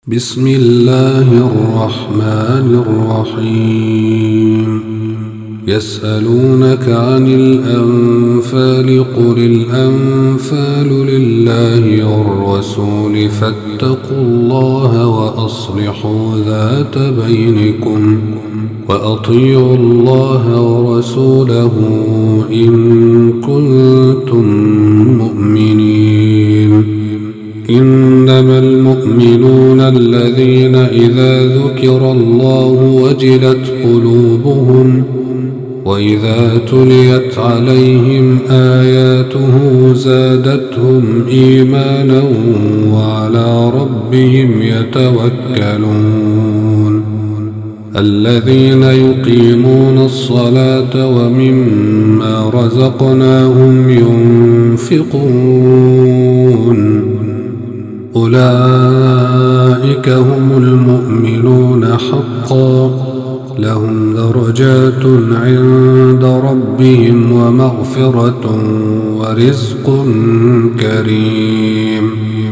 بسم الله الرحمن الرحيم. يسألونك عن الأنفال قل الأنفال لله والرسول فاتقوا الله وأصلحوا ذات بينكم وأطيعوا الله ورسوله إن كنتم مؤمنين. إنما المؤمنون الذين إذا ذكر الله وجلت قلوبهم وإذا تليت عليهم آياته زادتهم إيمانا وعلى ربهم يتوكلون. الذين يقيمون الصلاة ومما رزقناهم ينفقون أولئك هم المؤمنون حقا لهم درجات عند ربهم ومغفرة ورزق كريم.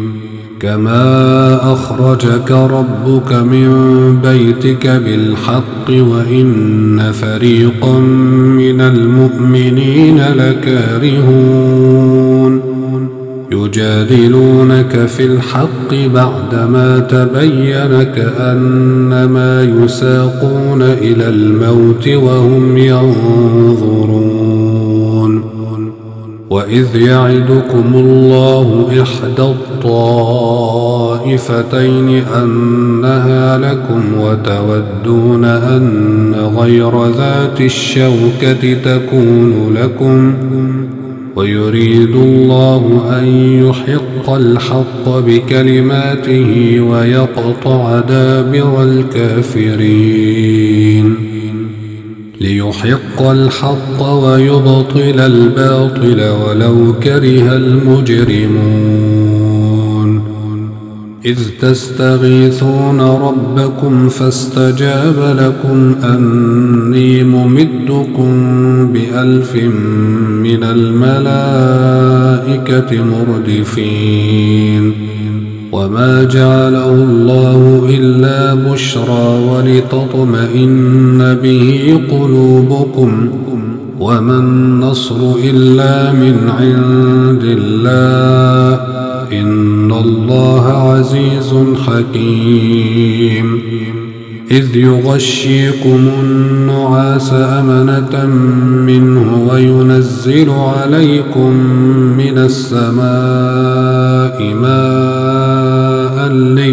كما أخرجك ربك من بيتك بالحق وإن فريقا من المؤمنين لكارهون يجادلونك في الحق بعدما تبين كأنما يساقون إلى الموت وهم ينظرون. وإذ يعدكم الله إحدى الطائفتين أنها لكم وتودون أن غير ذات الشوكة تكون لكم ويريد الله أن يحق الحق بكلماته ويقطع دابر الكافرين ليحق الحق ويبطل الباطل ولو كره المجرمون. إذ تستغيثون ربكم فاستجاب لكم أني ممدكم ب1000 من الملائكة مردفين. وما جعله الله إلا بشرى ولتطمئن به قلوبكم وما النصر إلا من عند الله إن الله عزيز حكيم. إذ يغشيكم النعاس أمنة منه وينزل عليكم من السماء ماء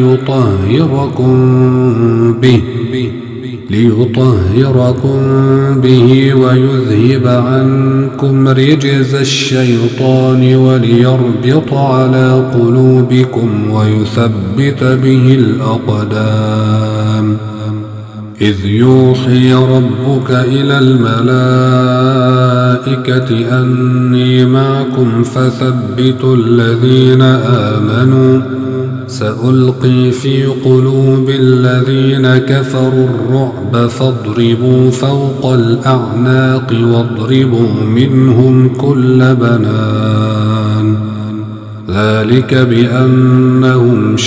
ليطهركم به ويذهب عنكم رجز الشيطان وليربط على قلوبكم ويثبت به الأقدام. إذ يوحي ربك إلى الملائكة أني معكم فثبتوا الذين آمنوا سألقي في قلوب الذين كفروا الرعب فاضربوا فوق الأعناق واضربوا منهم كل بنان. ذلك بأنهم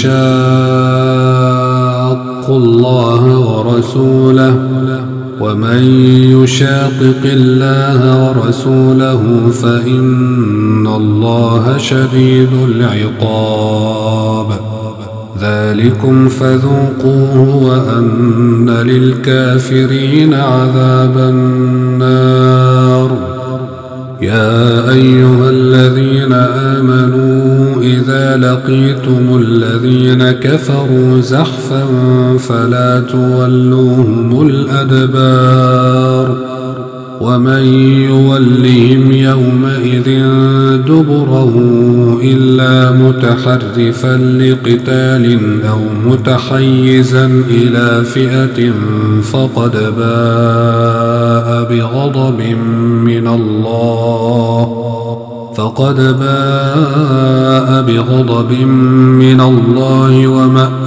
شاقوا الله ورسوله ومن يشاقق الله ورسوله فإن الله شديد العقاب. ذلكم فذوقوه وأن للكافرين عذاب النار. يا أيها الذين آمنوا إذا لقيتم الذين كفروا زحفا فلا تولوهم الأدبار ومن يولهم يومئذ دبره إلا متحرفا لقتال أو متحيزا إلى فئة فقد باء بغضب من الله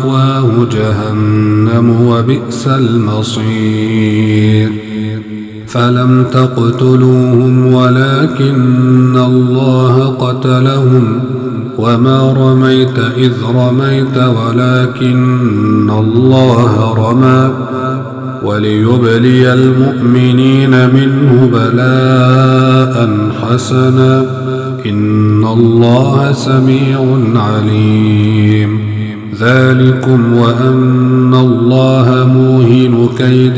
ومأواه جهنم وبئس المصير. فلم تقتلوهم ولكن الله قتلهم وما رميت إذ رميت ولكن الله رمى وليبلي المؤمنين منه بلاء حسنا إن الله سميع عليم ذلكم وأن الله موهن كيد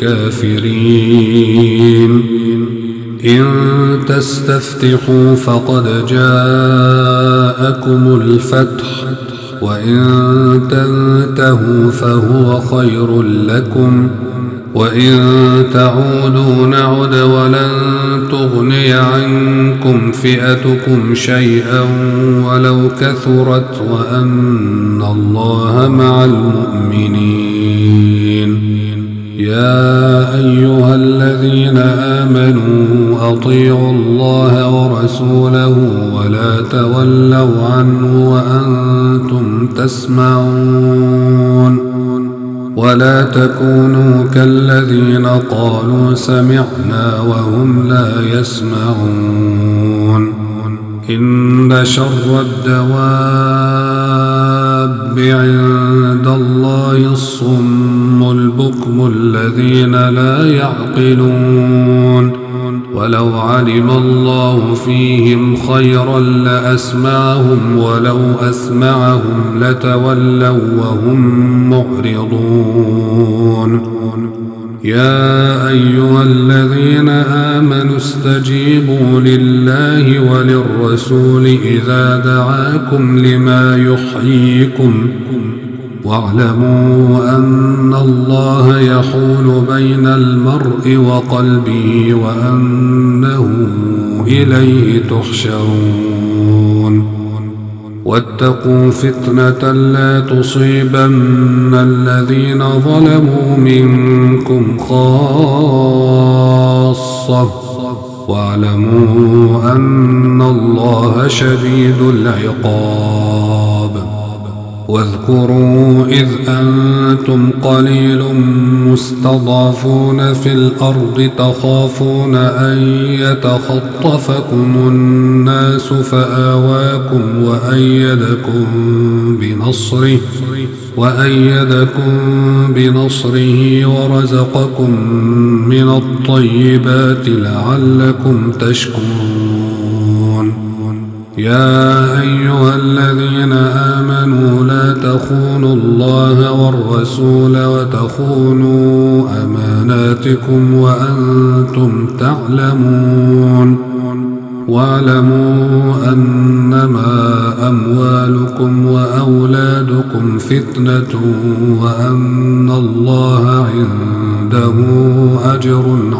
الكافرين إن تستفتحوا فقد جاءكم الفتح وإن تنتهوا فهو خير لكم وإن تعودوا نعد ولن تغني عنكم فئتكم شيئا ولو كثرت وأن الله مع المؤمنين يا أيها الذين آمنوا أطيعوا الله ورسوله ولا تولوا عنه وأنتم تسمعون ولا تكونوا كالذين قالوا سمعنا وهم لا يسمعون إن شر الدواب عند الله الصم البكم الذين لا يعقلون ولو علم الله فيهم خيرا لأسمعهم ولو أسمعهم لتولوا وهم معرضون يا أيها الذين آمنوا استجيبوا لله وللرسول إذا دعاكم لما يحييكم واعلموا أن الله يحول بين المرء وقلبه وأنه إليه تحشرون واتقوا فتنة لا تصيبن الذين ظلموا منكم خاصة واعلموا أن الله شديد العقاب واذكروا إذ أنتم قليل مستضعفون في الأرض تخافون أن يتخطفكم الناس فآواكم وأيدكم بنصره ورزقكم من الطيبات لعلكم تشكرون يا أيها الذين آمنوا لا تخونوا الله والرسول وتخونوا أماناتكم وأنتم تعلمون واعلموا أنما أموالكم وأولادكم فتنة وأن الله عنده أجر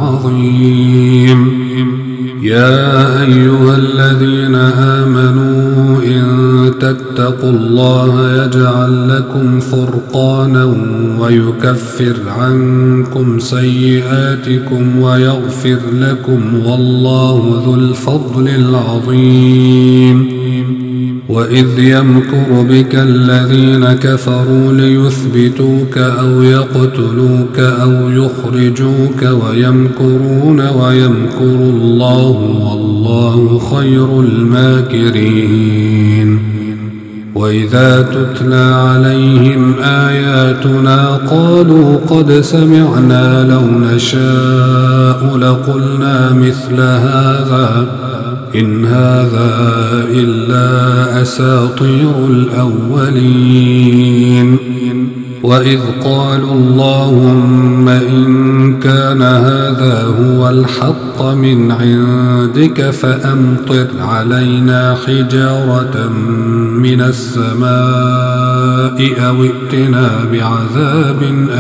عظيم يا أيها الذين آمنوا إن تتقوا الله يجعل لكم فرقانا ويكفر عنكم سيئاتكم ويغفر لكم والله ذو الفضل العظيم وإذ يمكر بك الذين كفروا ليثبتوك أو يقتلوك أو يخرجوك ويمكرون ويمكر الله والله خير الماكرين وإذا تتلى عليهم آياتنا قالوا قد سمعنا لو نشاء لقلنا مثل هذا إن هذا إلا أساطير الأولين وإذ قالوا اللهم إن كان هذا هو الحق من عندك فأمطر علينا حجارة من السماء أو ائتنا بعذاب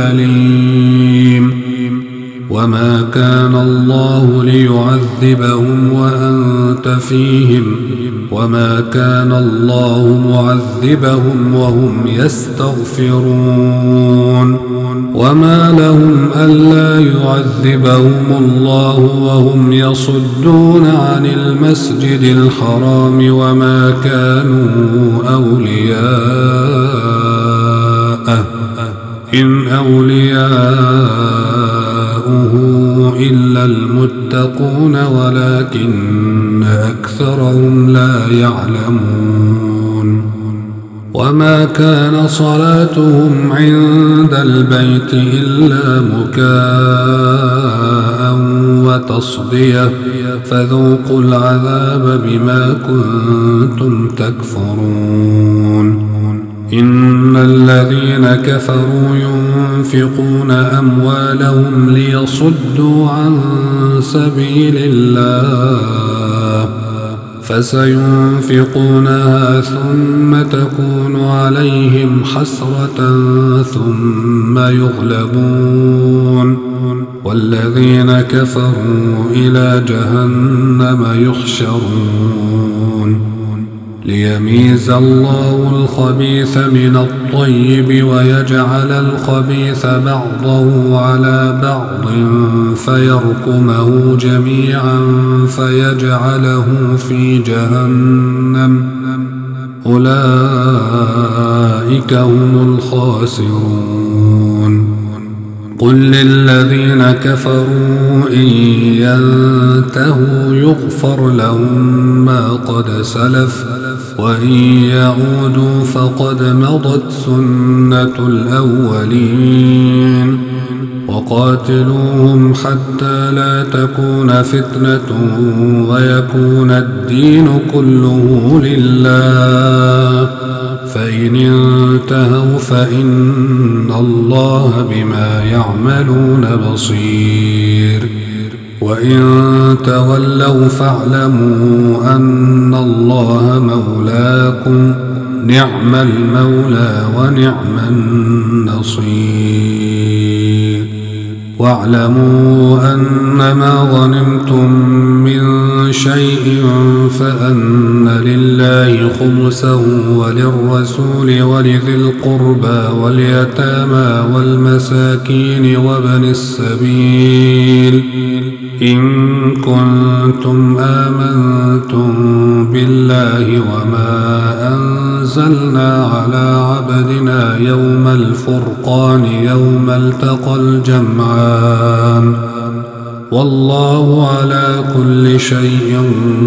أليم وما كان الله ليعذبهم وأنت فيهم وما كان الله معذبهم وهم يستغفرون وما لهم ألا يعذبهم الله وهم يصدون عن المسجد الحرام وما كانوا أولياءه إن أولياءه إلا المتقون ولكن أكثرهم لا يعلمون وما كان صلاتهم عند البيت إلا مكاء وتصدية فذوقوا العذاب بما كنتم تكفرون إن الذين كفروا ينفقون أموالهم ليصدوا عن سبيل الله فسينفقونها ثم تكون عليهم حسرة ثم يغلبون والذين كفروا إلى جهنم يحشرون ليميز الله الخبيث من الطيب ويجعل الخبيث بعضه على بعض فيركمه جميعا فيجعله في جهنم أولئك هم الخاسرون قل للذين كفروا إن ينتهوا يغفر لهم ما قد سلف وإن يعودوا فقد مضت سنة الأولين وقاتلوهم حتى لا تكون فتنة ويكون الدين كله لله فإن انتهوا فإن الله بما يعملون بصير وإن تولوا فاعلموا أن الله مولاكم نعم المولى ونعم النصير واعلموا أنما غنمتم من شيء فأن لله خمسه وللرسول ولذي القربى واليتامى والمساكين وابن السبيل إن كنتم آمنتم بالله وما أنزلنا على عبدنا يوم الفرقان يوم التقى الجمعان والله على كل شيء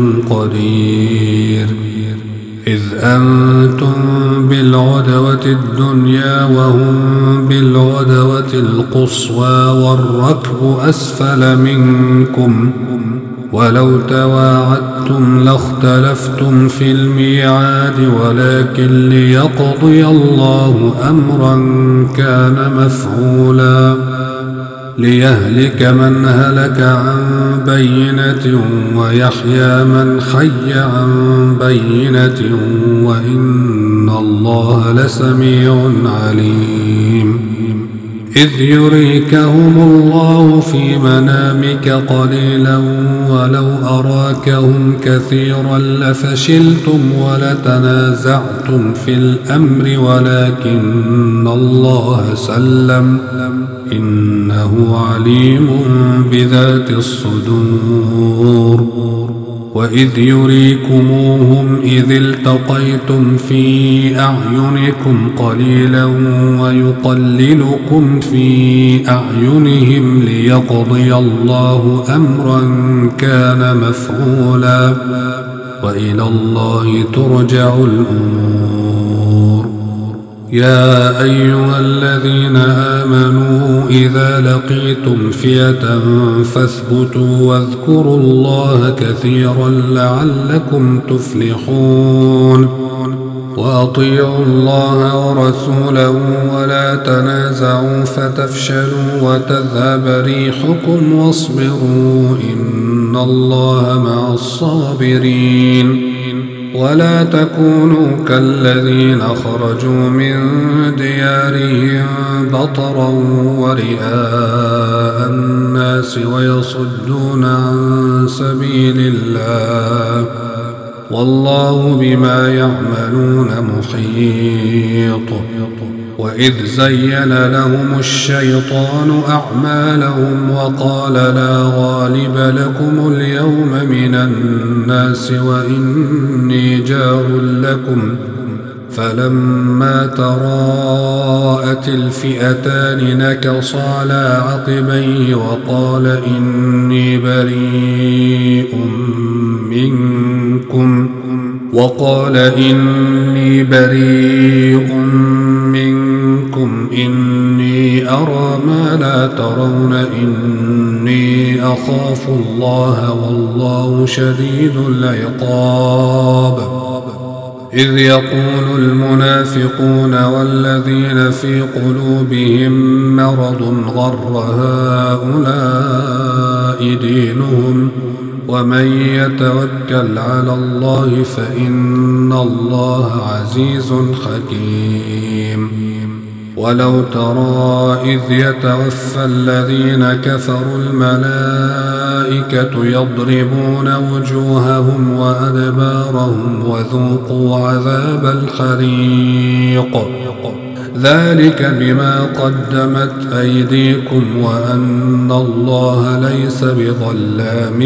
قدير إذ أنتم بالعدوة الدنيا وهم بالعدوة القصوى والركب أسفل منكم ولو تواعدتم لاختلفتم في الميعاد ولكن ليقضي الله أمرا كان مفعولا ليهلك من هلك عن بينة ويحيى من حي عن بينة وإن الله لسميع عليم إذ يريكهم الله في منامك قليلا ولو أراكهم كثيرا لفشلتم ولتنازعتم في الأمر ولكن الله سلم إنه عليم بذات الصدور وإذ يريكموهم إذ التقيتم في أعينكم قليلا ويقللكم في أعينهم ليقضي الله أمرا كان مفعولا وإلى الله ترجع الأمور يا أيها الذين آمنوا إذا لقيتم فئة فاثبتوا واذكروا الله كثيرا لعلكم تفلحون وأطيعوا الله ورسوله ولا تنازعوا فتفشلوا وتذهب ريحكم واصبروا إن الله مع الصابرين ولا تكونوا كالذين خرجوا من ديارهم بطرا ورئاء الناس ويصدون عن سبيل الله والله بما يعملون محيط وإذ زين لهم الشيطان أعمالهم وقال لا غالب لكم اليوم من الناس وإني جار لكم فلما تراءت الفئتان نكص على عقبيه وقال إني بريء منكم إني أرى ما لا ترون إني أخاف الله والله شديد العقاب. إذ يقول المنافقون والذين في قلوبهم مرض غر هؤلاء دينهم ومن يتوكل على الله فإن الله عزيز حكيم. ولو ترى إذ يتوفى الذين كفروا الملائكة يضربون وجوههم وأدبارهم وذوقوا عذاب الحريق ذلك بما قدمت أيديكم وأن الله ليس بظلام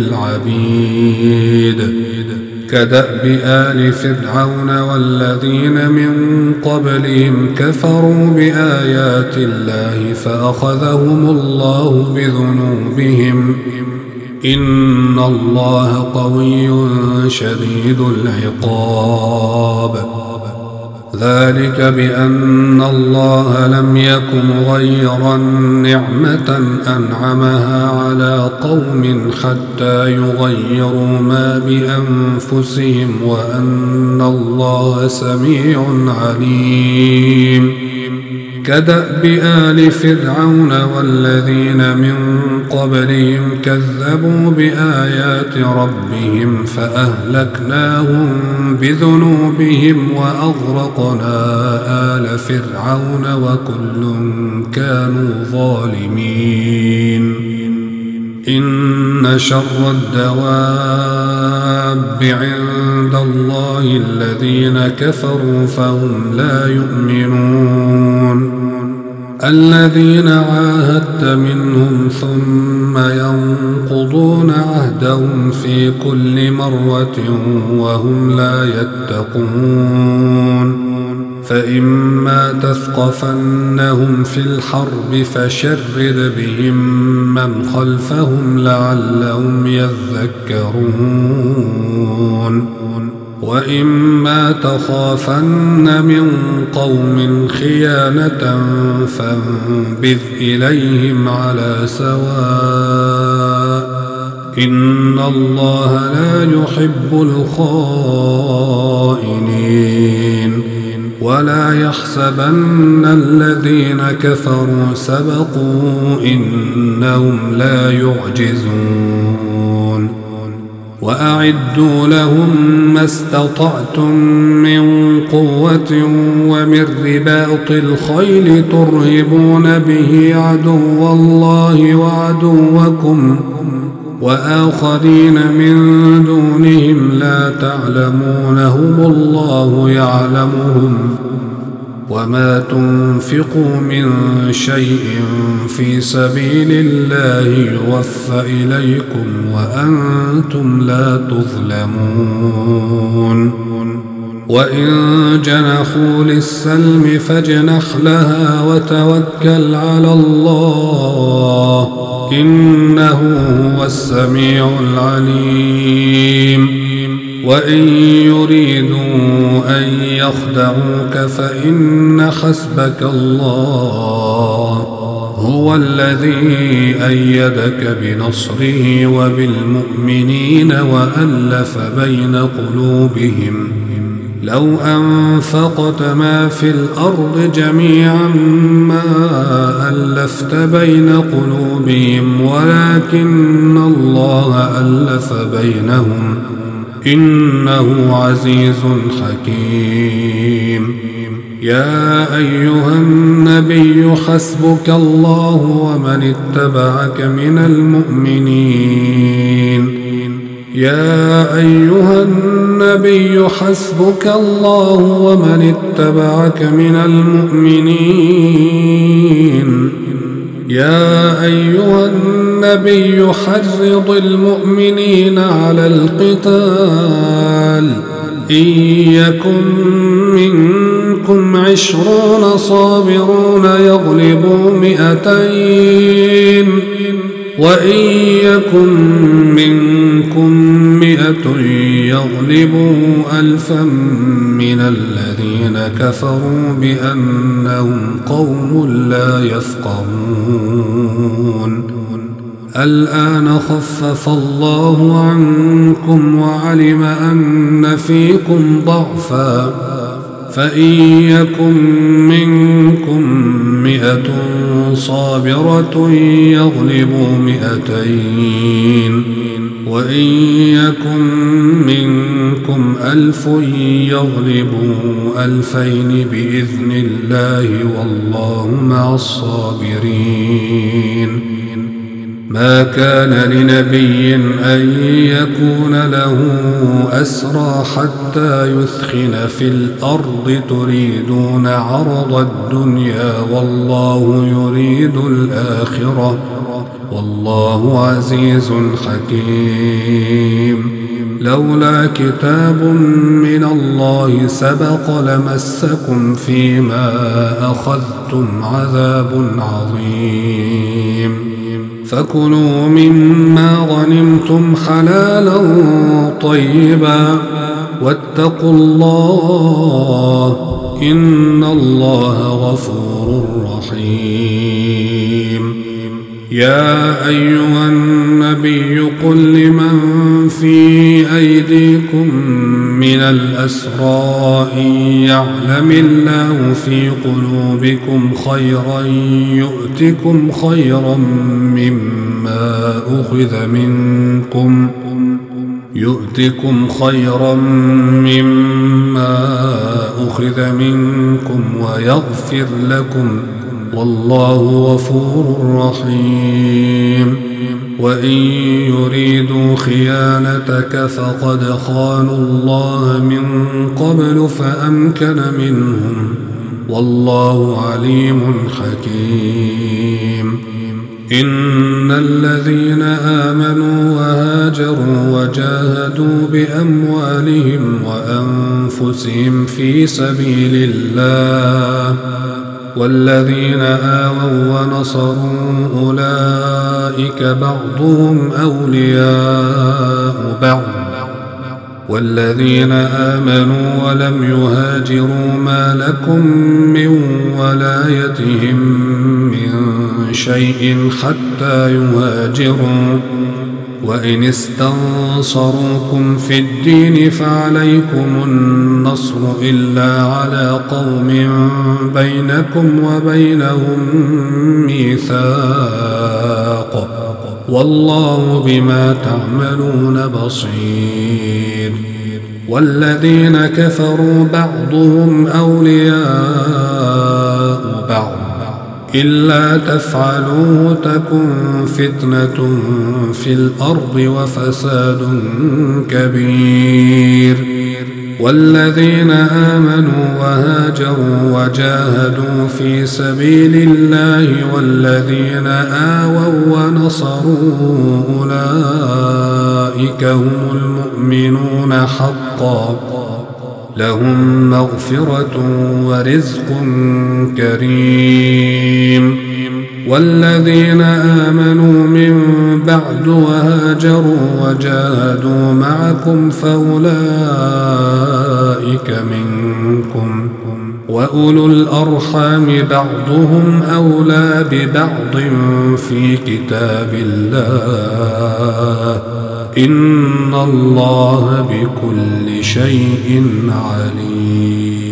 للعبيد. كدأب آل فرعون والذين من قبلهم كفروا بآيات الله فأخذهم الله بذنوبهم إن الله قوي شديد العقاب. ذلك بأن الله لم يكن مغيرا نعمة أنعمها على قوم حتى يغيروا ما بأنفسهم وأن الله سميع عليم. كدأب آل فرعون والذين من قبلهم كذبوا بآيات ربهم فأهلكناهم بذنوبهم وأغرقنا آل فرعون وكل كانوا ظالمين. إن شر الدواب عند الله الذين كفروا فهم لا يؤمنون. الذين عاهدت منهم ثم ينقضون عهدهم في كل مرة وهم لا يتقون. فإما تثقفنهم في الحرب فشرد بهم من خلفهم لعلهم يذكرون. وإما تخافن من قوم خيانة فانبذ إليهم على سواء إن الله لا يحب الخائنين. ولا يحسبن الذين كفروا سبقوا إنهم لا يعجزون. وأعدوا لهم ما استطعتم من قوة ومن رباط الخيل ترهبون به عدو الله وعدوكم وآخرين من دونهم لا تعلمونهم الله يعلمهم وما تنفقوا من شيء في سبيل الله يوفى إليكم وأنتم لا تظلمون. وإن جنحوا للسلم فاجنح لها وتوكل على الله إنه هو السميع العليم. وإن يريدوا أن يخدعوك فإن حسبك الله هو الذي أيدك بنصره وبالمؤمنين وألف بين قلوبهم لو أنفقت ما في الأرض جميعا ما ألفت بين قلوبهم ولكن الله ألف بينهم إنه عزيز حكيم. يا أيها النبي حسبك الله ومن اتبعك من المؤمنين. يا أيها النبي حسبك الله ومن اتبعك من المؤمنين. يا أيها النبي حرض المؤمنين على القتال إن يكن منكم 20 صابرون يغلبوا 200 وإن يكن منكم 100 يغلبوا 1000 من الذين كفروا بأنهم قوم لا يفقهون الآن خفف الله عنكم وعلم أن فيكم ضعفا فإن يكن منكم 100 صابرة يغلبوا 200 وإن يكن منكم 1000 يغلبوا 2000 بإذن الله والله مع الصابرين ما كان لنبي أن يكون له أسرى حتى يثخن في الأرض تريدون عرض الدنيا والله يريد الآخرة والله عزيز حكيم لولا كتاب من الله سبق لمسكم فيما أخذتم عذاب عظيم فكلوا مما غنمتم حلالا طيبا واتقوا الله إن الله غفور رحيم يا أيها النبي قل لمن في أيديكم من الأسرى إن يعلم الله في قلوبكم خيرا يؤتكم خيرا مما أخذ منكم ويغفر لكم والله غفور رحيم وإن يريدوا خيانتك فقد خانوا الله من قبل فأمكن منهم والله عليم حكيم إن الذين آمنوا وهاجروا وجاهدوا بأموالهم وأنفسهم في سبيل الله والذين آووا ونصروا أولئك بعضهم أولياء بعض والذين آمنوا ولم يهاجروا ما لكم من ولايتهم من شيء حتى يهاجروا وإن استنصروكم في الدين فعليكم النصر إلا على قوم بينكم وبينهم ميثاق والله بما تعملون بصير والذين كفروا بعضهم أولياء بعض إلا تفعلوه تكن فتنة في الأرض وفساد كبير والذين آمنوا وهاجروا وجاهدوا في سبيل الله والذين آووا ونصروا أولئك هم المؤمنون حقا لهم مغفرة ورزق كريم والذين آمنوا من بعد وهاجروا وجاهدوا معكم فأولئك منكم وأولو الأرحام بعضهم أولى ببعض في كتاب الله إن الله بكل شيء عليم.